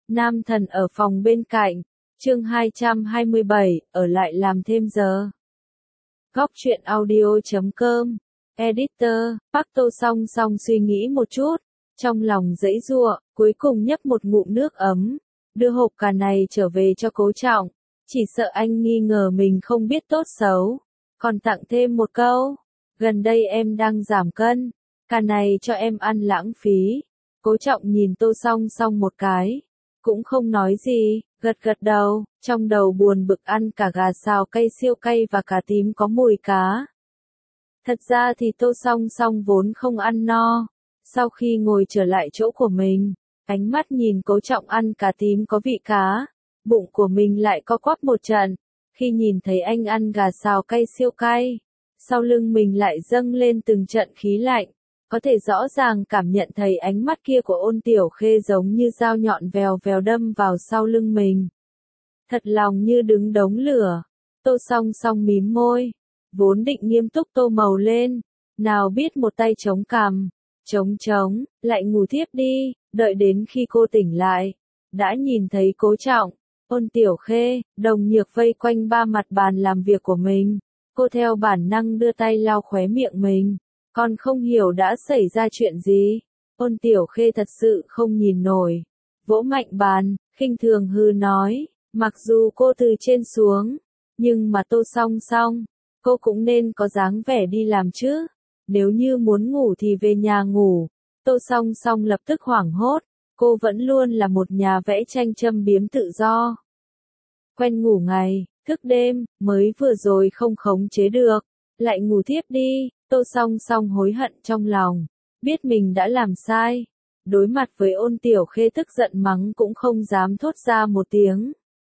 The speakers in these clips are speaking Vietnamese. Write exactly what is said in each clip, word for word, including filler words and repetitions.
Nam thần ở phòng bên cạnh, chương hai trăm hai mươi bảy, ở lại làm thêm giờ. Góc truyện audio chấm com, editor, Park Tô Song Song suy nghĩ một chút, trong lòng giãy giụa, cuối cùng nhấp một ngụm nước ấm, đưa hộp cà này trở về cho Cố Trọng, chỉ sợ anh nghi ngờ mình không biết tốt xấu, còn tặng thêm một câu, gần đây em đang giảm cân, cà này cho em ăn lãng phí. Cố Trọng nhìn Tô Song Song một cái, cũng không nói gì, gật gật đầu, trong đầu buồn bực ăn cả gà xào cay siêu cay và cà tím có mùi cá. Thật ra thì Tô Song Song vốn không ăn no, sau khi ngồi trở lại chỗ của mình, ánh mắt nhìn Cố Trọng ăn cà tím có vị cá, bụng của mình lại co quắp một trận, khi nhìn thấy anh ăn gà xào cay siêu cay, sau lưng mình lại dâng lên từng trận khí lạnh. Có thể rõ ràng cảm nhận thấy ánh mắt kia của Ôn Tiểu Khê giống như dao nhọn vèo vèo đâm vào sau lưng mình. Thật lòng như đứng đống lửa. Tô Song Song mím môi, vốn định nghiêm túc tô màu lên, nào biết một tay chống cằm, chống chống, lại ngủ thiếp đi, đợi đến khi cô tỉnh lại, đã nhìn thấy Cố Trọng, Ôn Tiểu Khê, đồng nhược vây quanh ba mặt bàn làm việc của mình. Cô theo bản năng đưa tay lau khóe miệng mình. Còn không hiểu đã xảy ra chuyện gì. Ôn Tiểu Khê thật sự không nhìn nổi. Vỗ mạnh bàn, khinh thường hư nói, mặc dù cô từ trên xuống, nhưng mà Tô Song Song, cô cũng nên có dáng vẻ đi làm chứ. Nếu như muốn ngủ thì về nhà ngủ. Tô Song Song lập tức hoảng hốt, cô vẫn luôn là một nhà vẽ tranh châm biếm tự do. Quen ngủ ngày, thức đêm, mới vừa rồi không khống chế được, lại ngủ thiếp đi. Tô Song Song hối hận trong lòng, biết mình đã làm sai, đối mặt với Ôn Tiểu Khê tức giận mắng cũng không dám thốt ra một tiếng.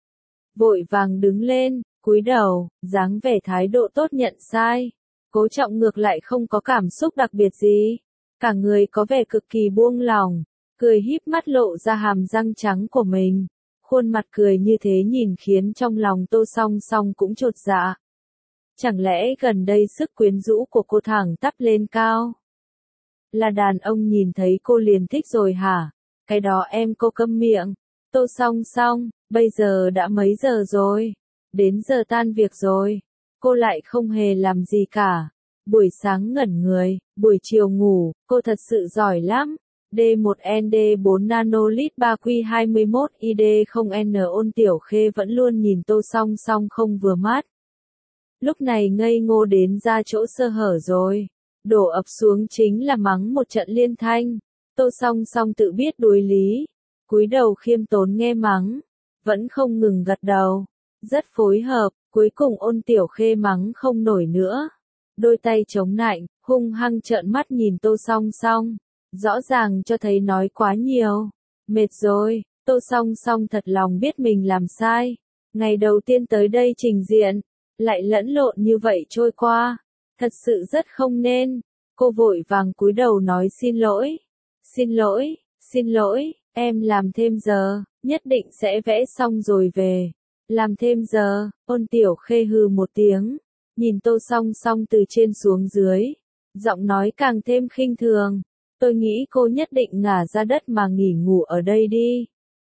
Vội vàng đứng lên, cúi đầu, dáng vẻ thái độ tốt nhận sai. Cố Trọng ngược lại không có cảm xúc đặc biệt gì, cả người có vẻ cực kỳ buông lỏng, cười híp mắt lộ ra hàm răng trắng của mình, khuôn mặt cười như thế nhìn khiến trong lòng Tô Song Song cũng chột dạ. Chẳng lẽ gần đây sức quyến rũ của cô thẳng tắp lên cao? Là đàn ông nhìn thấy cô liền thích rồi hả? Cái đó em cô câm miệng. Tô Song Song, bây giờ đã mấy giờ rồi? Đến giờ tan việc rồi. Cô lại không hề làm gì cả. Buổi sáng ngẩn người, buổi chiều ngủ, cô thật sự giỏi lắm. D một N D bốn nanolit ba Q hai mươi mốt I D không N Ôn Tiểu Khê vẫn luôn nhìn Tô Song Song không vừa mắt. Lúc này ngây ngô đến ra chỗ sơ hở rồi. Đổ ập xuống chính là mắng một trận liên thanh. Tô Song Song tự biết đối lý. Cúi đầu khiêm tốn nghe mắng. Vẫn không ngừng gật đầu. Rất phối hợp, cuối cùng Ôn Tiểu Khê mắng không nổi nữa. Đôi tay chống nạnh, hung hăng trợn mắt nhìn Tô Song Song. Rõ ràng cho thấy nói quá nhiều. Mệt rồi, Tô Song Song thật lòng biết mình làm sai. Ngày đầu tiên tới đây trình diện, lại lẫn lộn như vậy trôi qua, thật sự rất không nên. Cô vội vàng cúi đầu nói xin lỗi, xin lỗi, xin lỗi, em làm thêm giờ, nhất định sẽ vẽ xong rồi về. Làm thêm giờ, Ôn Tiểu Khê hừ một tiếng, nhìn Tô Song Song từ trên xuống dưới, giọng nói càng thêm khinh thường, tôi nghĩ cô nhất định ngả ra đất mà nghỉ ngủ ở đây đi.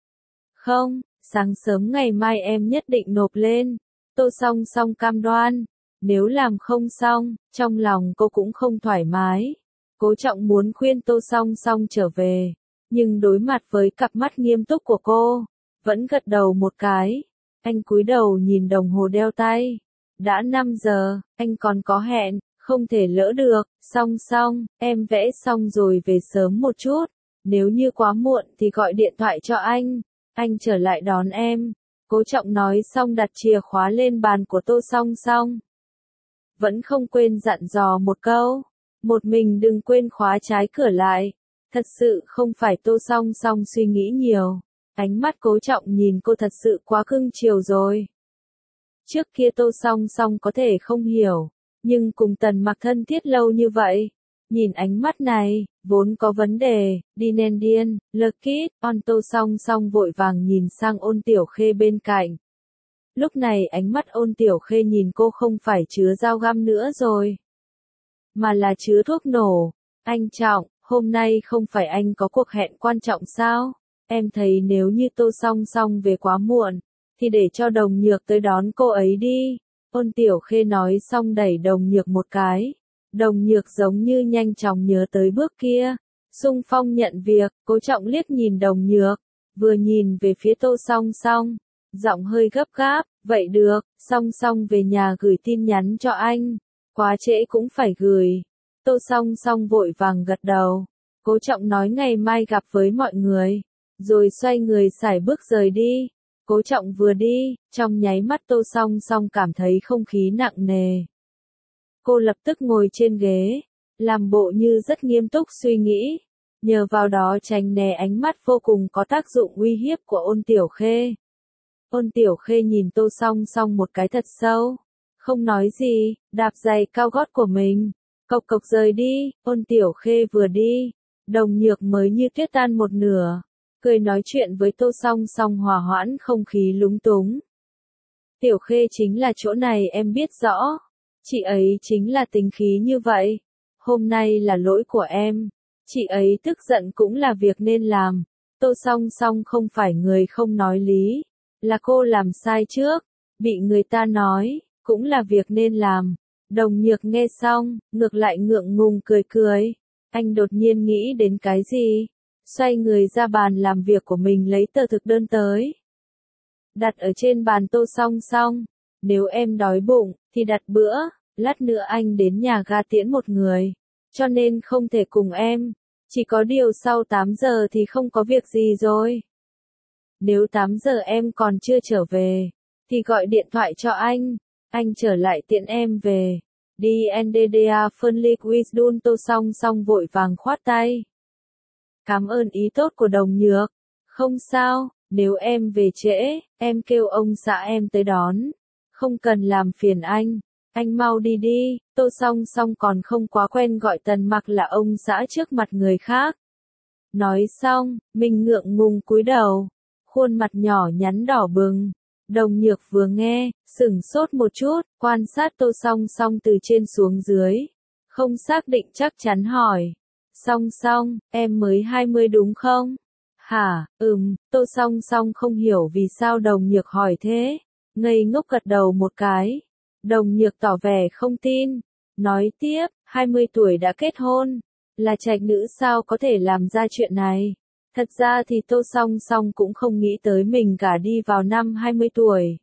Không, sáng sớm ngày mai em nhất định nộp lên. Tô Song Song cam đoan, nếu làm không xong, trong lòng cô cũng không thoải mái. Cố Trọng muốn khuyên Tô Song Song trở về, nhưng đối mặt với cặp mắt nghiêm túc của cô, vẫn gật đầu một cái. Anh cúi đầu nhìn đồng hồ đeo tay. Đã năm giờ, anh còn có hẹn, không thể lỡ được. Song Song, em vẽ xong rồi về sớm một chút. Nếu như quá muộn thì gọi điện thoại cho anh. Anh trở lại đón em. Cố Trọng nói xong đặt chìa khóa lên bàn của Tô Song Song. Vẫn không quên dặn dò một câu. Một mình đừng quên khóa trái cửa lại. Thật sự không phải Tô Song Song suy nghĩ nhiều. Ánh mắt Cố Trọng nhìn cô thật sự quá cưng chiều rồi. Trước kia Tô Song Song có thể không hiểu. Nhưng cùng Tần Mặc thân thiết lâu như vậy. Nhìn ánh mắt này, vốn có vấn đề, đi nên điên, Lucky, on Tô Song Song vội vàng nhìn sang Ôn Tiểu Khê bên cạnh. Lúc này ánh mắt Ôn Tiểu Khê nhìn cô không phải chứa dao găm nữa rồi, mà là chứa thuốc nổ. Anh Trọng, hôm nay không phải anh có cuộc hẹn quan trọng sao? em thấy nếu như Tô Song Song về quá muộn, thì để cho Đồng Nhược tới đón cô ấy đi. Ôn Tiểu Khê nói xong đẩy Đồng Nhược một cái. Đồng Nhược giống như nhanh chóng nhớ tới bước kia. Xung phong nhận việc, Cố Trọng liếc nhìn Đồng Nhược, vừa nhìn về phía Tô Song Song, giọng hơi gấp gáp, vậy được, Song Song về nhà gửi tin nhắn cho anh, quá trễ cũng phải gửi. Tô Song Song vội vàng gật đầu. Cố Trọng nói ngày mai gặp với mọi người, rồi xoay người sải bước rời đi. Cố Trọng vừa đi, trong nháy mắt Tô Song Song cảm thấy không khí nặng nề. Cô lập tức ngồi trên ghế, làm bộ như rất nghiêm túc suy nghĩ, nhờ vào đó tránh né ánh mắt vô cùng có tác dụng uy hiếp của Ôn Tiểu Khê. Ôn Tiểu Khê nhìn Tô Song Song một cái thật sâu, không nói gì, đạp giày cao gót của mình, cộc cộc rời đi. Ôn Tiểu Khê vừa đi, Đồng Nhược mới như tuyết tan một nửa, cười nói chuyện với Tô Song Song hòa hoãn không khí lúng túng. Tiểu Khê chính là chỗ này em biết rõ, chị ấy chính là tính khí như vậy, hôm nay là lỗi của em, chị ấy tức giận cũng là việc nên làm. Tô Song Song không phải người không nói lý, là cô làm sai trước, bị người ta nói, cũng là việc nên làm. Đồng Nhược nghe xong, ngược lại ngượng ngùng cười cười, anh đột nhiên nghĩ đến cái gì, xoay người ra bàn làm việc của mình lấy tờ thực đơn tới. Đặt ở trên bàn Tô Song Song, nếu em đói bụng, thì đặt bữa, lát nữa anh đến nhà ga tiễn một người, cho nên không thể cùng em, chỉ có điều sau tám giờ thì không có việc gì rồi. Nếu tám giờ em còn chưa trở về, thì gọi điện thoại cho anh, anh trở lại tiễn em về. Đi en đê đê a Fernlick Wisdun. Tô Song Song vội vàng khoát tay. Cảm ơn ý tốt của Đồng Nhược. Không sao, nếu em về trễ, em kêu ông xã em tới đón. Không cần làm phiền anh, anh mau đi đi. Tô Song Song còn không quá quen gọi Tần Mặc là ông xã trước mặt người khác. Nói xong, mình ngượng ngùng cúi đầu, khuôn mặt nhỏ nhắn đỏ bừng. Đồng Nhược vừa nghe, sửng sốt một chút, quan sát Tô Song Song từ trên xuống dưới, không xác định chắc chắn hỏi. Song Song, em mới hai mươi đúng không? Hả, ừm, Tô Song Song không hiểu vì sao Đồng Nhược hỏi thế, ngây ngốc gật đầu một cái. Đồng Nhược tỏ vẻ không tin, nói tiếp, hai mươi tuổi đã kết hôn, là trạch nữ sao có thể làm ra chuyện này. Thật ra thì Tô Song Song cũng không nghĩ tới mình gả đi vào năm hai mươi tuổi.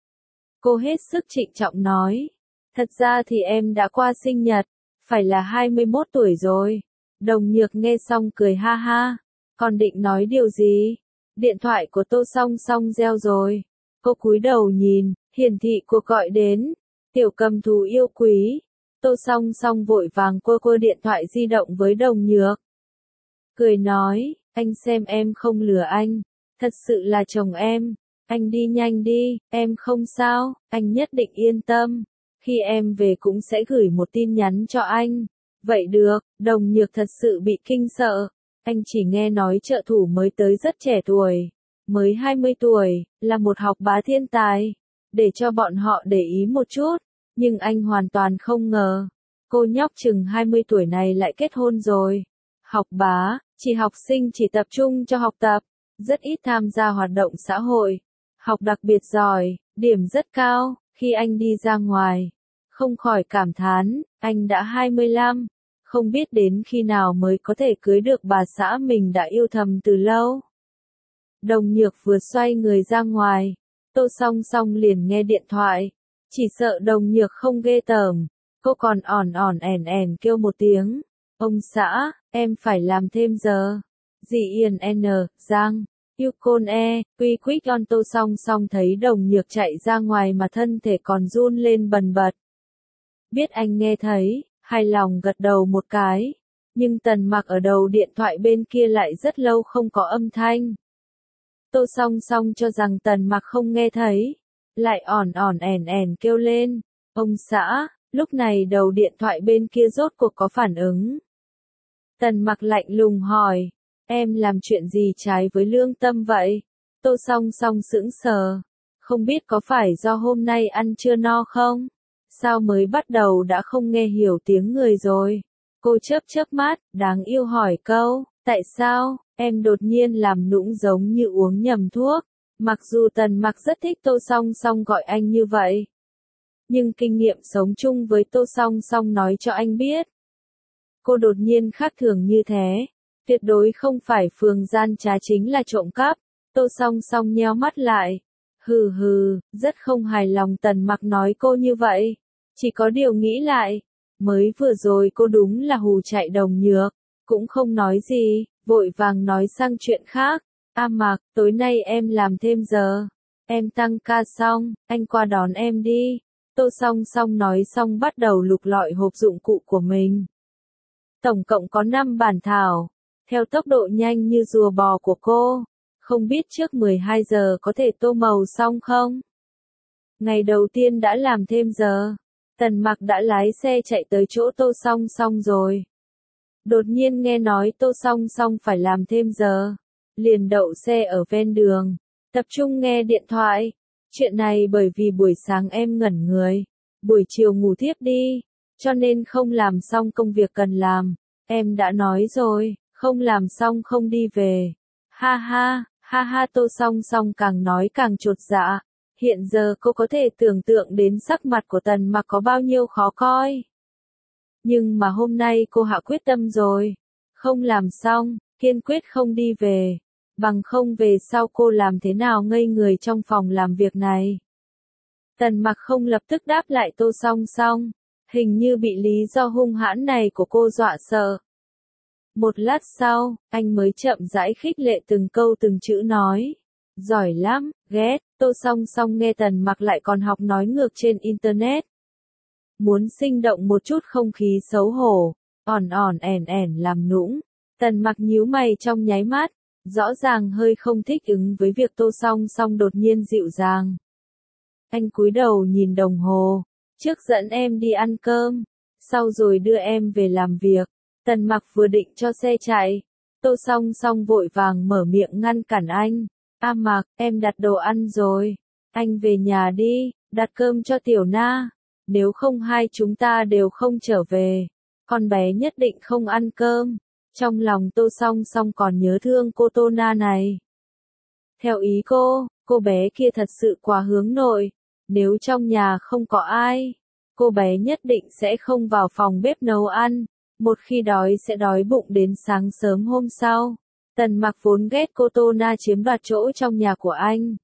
Cô hết sức trịnh trọng nói, thật ra thì em đã qua sinh nhật, phải là hai mươi mốt tuổi rồi. Đồng Nhược nghe xong cười ha ha, còn định nói điều gì? Điện thoại của Tô Song Song reo rồi. Cô cúi đầu nhìn, hiển thị cuộc gọi đến. Tiểu Cầm Thú yêu quý. Tô Song Song vội vàng quơ quơ điện thoại di động với Đồng Nhược. Cười nói, anh xem em không lừa anh, thật sự là chồng em, anh đi nhanh đi, em không sao, anh nhất định yên tâm, khi em về cũng sẽ gửi một tin nhắn cho anh. Vậy được. Đồng Nhược thật sự bị kinh sợ, anh chỉ nghe nói trợ thủ mới tới rất trẻ tuổi, mới hai mươi tuổi, là một học bá thiên tài, để cho bọn họ để ý một chút, nhưng anh hoàn toàn không ngờ, cô nhóc chừng hai mươi tuổi này lại kết hôn rồi. Học bá, chỉ học sinh chỉ tập trung cho học tập, rất ít tham gia hoạt động xã hội, học đặc biệt giỏi, điểm rất cao. Khi anh đi ra ngoài, không khỏi cảm thán, anh đã hai mươi lăm, không biết đến khi nào mới có thể cưới được bà xã mình đã yêu thầm từ lâu. Đồng Nhược vừa xoay người ra ngoài, Tô Song Song liền nghe điện thoại, chỉ sợ Đồng Nhược không ghê tởm, cô còn ỏn ỏn ẻn ẻn kêu một tiếng, ông xã, em phải làm thêm giờ. Dì Yên N, Giang, Yukon E, Quy Quick On. Tô Song Song thấy Đồng Nhược chạy ra ngoài mà thân thể còn run lên bần bật. Biết anh nghe thấy, hài lòng gật đầu một cái, nhưng Tần Mặc ở đầu điện thoại bên kia lại rất lâu không có âm thanh. Tô Song Song cho rằng Tần Mặc không nghe thấy, lại ỏn ỏn ẻn ẻn kêu lên, ông xã. Lúc này đầu điện thoại bên kia rốt cuộc có phản ứng. Tần Mặc lạnh lùng hỏi, em làm chuyện gì trái với lương tâm vậy? Tô Song Song sững sờ, không biết có phải do hôm nay ăn chưa no không? Sao mới bắt đầu đã không nghe hiểu tiếng người rồi? Cô chớp chớp mắt, đáng yêu hỏi câu, tại sao? Em đột nhiên làm nũng giống như uống nhầm thuốc. Mặc dù Tần Mặc rất thích Tô Song Song gọi anh như vậy, nhưng kinh nghiệm sống chung với Tô Song Song nói cho anh biết, cô đột nhiên khác thường như thế, tuyệt đối không phải phường gian trá chính là trộm cắp. Tô Song Song nheo mắt lại. Hừ hừ, rất không hài lòng Tần Mặc nói cô như vậy. Chỉ có điều nghĩ lại, mới vừa rồi cô đúng là hù chạy đồng nhược, cũng không nói gì, vội vàng nói sang chuyện khác. A Mặc, tối nay em làm thêm giờ. Em tăng ca xong, anh qua đón em đi. Tô Song Song nói xong bắt đầu lục lọi hộp dụng cụ của mình. Tổng cộng có năm bản thảo. Theo tốc độ nhanh như rùa bò của cô, không biết trước mười hai giờ có thể tô màu xong không? Ngày đầu tiên đã làm thêm giờ, Tần Mặc đã lái xe chạy tới chỗ Tô Song Song rồi. Đột nhiên nghe nói Tô Song Song phải làm thêm giờ, liền đậu xe ở ven đường, tập trung nghe điện thoại. Chuyện này bởi vì buổi sáng em ngẩn người, buổi chiều ngủ thiếp đi, cho nên không làm xong công việc cần làm. Em đã nói rồi, không làm xong không đi về. Ha ha, ha ha Tô Song Song càng nói càng chột dạ. Hiện giờ cô có thể tưởng tượng đến sắc mặt của Tần Mặc có bao nhiêu khó coi. Nhưng mà hôm nay cô hạ quyết tâm rồi. Không làm xong, kiên quyết không đi về. Bằng không về sau cô làm thế nào ngây người trong phòng làm việc này. Tần Mặc không lập tức đáp lại Tô Song Song. Hình như bị lý do hung hãn này của cô dọa sợ. Một lát sau, anh mới chậm rãi khích lệ từng câu từng chữ nói. Giỏi lắm, ghét. Tô Song Song nghe Tần Mặc lại còn học nói ngược trên internet. Muốn sinh động một chút không khí xấu hổ, ỏn ỏn ẻn ẻn làm nũng. Tần Mặc nhíu mày trong nháy mắt, rõ ràng hơi không thích ứng với việc Tô Song Song đột nhiên dịu dàng. Anh cúi đầu nhìn đồng hồ, trước dẫn em đi ăn cơm, sau rồi đưa em về làm việc. Tần Mặc vừa định cho xe chạy, Tô Song Song vội vàng mở miệng ngăn cản anh. A Mặc, em đặt đồ ăn rồi, anh về nhà đi, đặt cơm cho Tiểu Na, nếu không hai chúng ta đều không trở về, con bé nhất định không ăn cơm. Trong lòng Tô Song Song còn nhớ thương cô Tô Na này. Theo ý cô, cô bé kia thật sự quá hướng nội, nếu trong nhà không có ai, cô bé nhất định sẽ không vào phòng bếp nấu ăn, một khi đói sẽ đói bụng đến sáng sớm hôm sau. Tần Mặc vốn ghét cô Tô Na chiếm đoạt chỗ trong nhà của anh.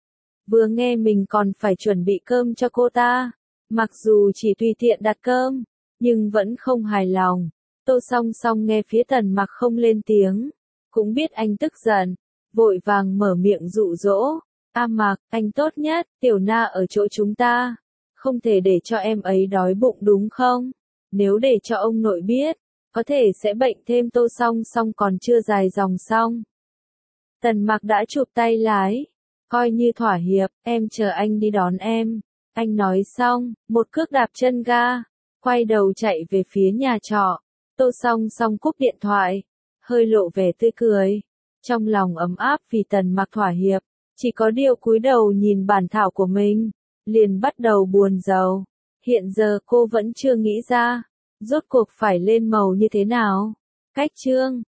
Vừa nghe mình còn phải chuẩn bị cơm cho cô ta, mặc dù chỉ tùy tiện đặt cơm, nhưng vẫn không hài lòng. Tô Song Song nghe phía Tần Mặc không lên tiếng, cũng biết anh tức giận, vội vàng mở miệng dụ dỗ. A Mặc, anh tốt nhất, Tiểu Na ở chỗ chúng ta, không thể để cho em ấy đói bụng đúng không? Nếu để cho ông nội biết, có thể sẽ bệnh thêm. Tô Song Song còn chưa dài dòng xong, Tần Mặc đã chụp tay lái, coi như thỏa hiệp. Em chờ anh đi đón em. Anh nói xong, một cước đạp chân ga, quay đầu chạy về phía nhà trọ. Tô Song Song cúp điện thoại, hơi lộ vẻ tươi cười, trong lòng ấm áp vì Tần Mặc thỏa hiệp. Chỉ có điều cúi đầu nhìn bản thảo của mình, liền bắt đầu buồn rầu. Hiện giờ cô vẫn chưa nghĩ ra, rốt cuộc phải lên màu như thế nào. Cách chương